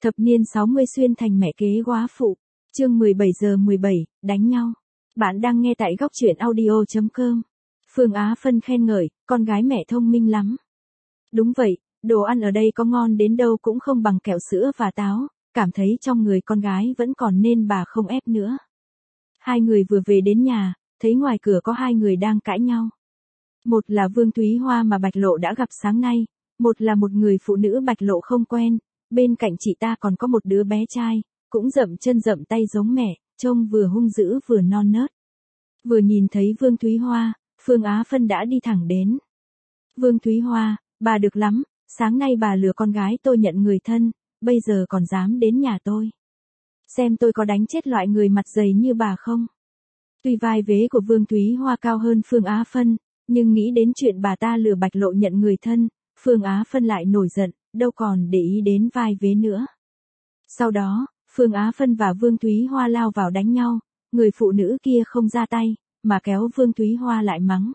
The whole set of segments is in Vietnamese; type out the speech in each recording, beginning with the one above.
Thập niên 60 xuyên thành mẹ kế góa phụ. Chương 17:17, đánh nhau. Bạn đang nghe tại góc truyện audio.com. Phương Á Phân khen ngợi, con gái mẹ thông minh lắm. Đúng vậy, đồ ăn ở đây có ngon đến đâu cũng không bằng kẹo sữa và táo, cảm thấy trong người con gái vẫn còn nên bà không ép nữa. Hai người vừa về đến nhà, thấy ngoài cửa có hai người đang cãi nhau. Một là Vương Thúy Hoa mà Bạch Lộ đã gặp sáng nay, một là một người phụ nữ Bạch Lộ không quen, bên cạnh chị ta còn có một đứa bé trai, cũng dậm chân dậm tay giống mẹ, trông vừa hung dữ vừa non nớt. Vừa nhìn thấy Vương Thúy Hoa, Phương Á Phân đã đi thẳng đến. Vương Thúy Hoa, bà được lắm, sáng nay bà lừa con gái tôi nhận người thân, bây giờ còn dám đến nhà tôi. Xem tôi có đánh chết loại người mặt dày như bà không? Tuy vai vế của Vương Thúy Hoa cao hơn Phương Á Phân, nhưng nghĩ đến chuyện bà ta lừa Bạch Lộ nhận người thân, Phương Á Phân lại nổi giận, đâu còn để ý đến vai vế nữa. Sau đó, Phương Á Phân và Vương Thúy Hoa lao vào đánh nhau, người phụ nữ kia không ra tay, mà kéo Vương Thúy Hoa lại mắng.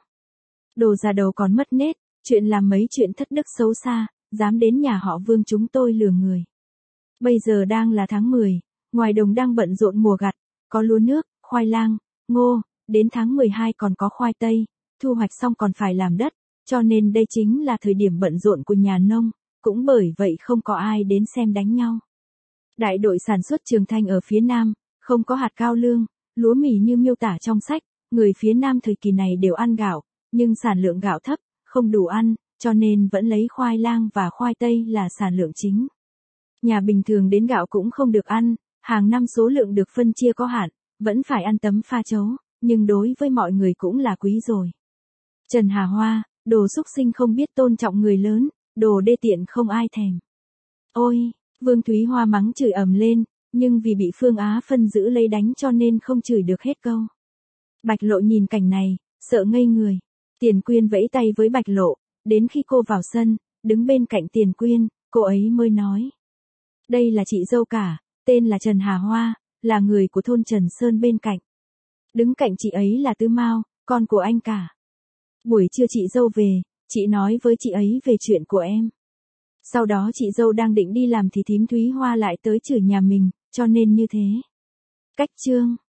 Đồ già đầu còn mất nết, chuyện làm mấy chuyện thất đức xấu xa, dám đến nhà họ Vương chúng tôi lừa người. Bây giờ đang là tháng 10, ngoài đồng đang bận rộn mùa gặt, có lúa nước, khoai lang, ngô, đến tháng 12 còn có khoai tây, thu hoạch xong còn phải làm đất, cho nên đây chính là thời điểm bận rộn của nhà nông, cũng bởi vậy không có ai đến xem đánh nhau. Đại đội sản xuất Trường Thanh ở phía Nam, không có hạt cao lương, lúa mì như miêu tả trong sách, người phía Nam thời kỳ này đều ăn gạo, nhưng sản lượng gạo thấp, không đủ ăn, cho nên vẫn lấy khoai lang và khoai tây là sản lượng chính. Nhà bình thường đến gạo cũng không được ăn, hàng năm số lượng được phân chia có hạn, vẫn phải ăn tấm pha chấu, nhưng đối với mọi người cũng là quý rồi. Trần Hà Hoa, đồ xúc sinh không biết tôn trọng người lớn, đồ đê tiện không ai thèm. Ôi, Vương Thúy Hoa mắng chửi ầm lên, nhưng vì bị Phương Á Phân giữ lấy đánh cho nên không chửi được hết câu. Bạch Lộ nhìn cảnh này, sợ ngây người. Tiền Quyên vẫy tay với Bạch Lộ, đến khi cô vào sân, đứng bên cạnh Tiền Quyên, cô ấy mới nói. Đây là chị dâu cả, tên là Trần Hà Hoa, là người của thôn Trần Sơn bên cạnh. Đứng cạnh chị ấy là Tư Mao, con của anh cả. Buổi trưa chị dâu về, chị nói với chị ấy về chuyện của em. Sau đó chị dâu đang định đi làm thì thím Thúy Hoa lại tới chửi nhà mình, cho nên như thế. Cách chương.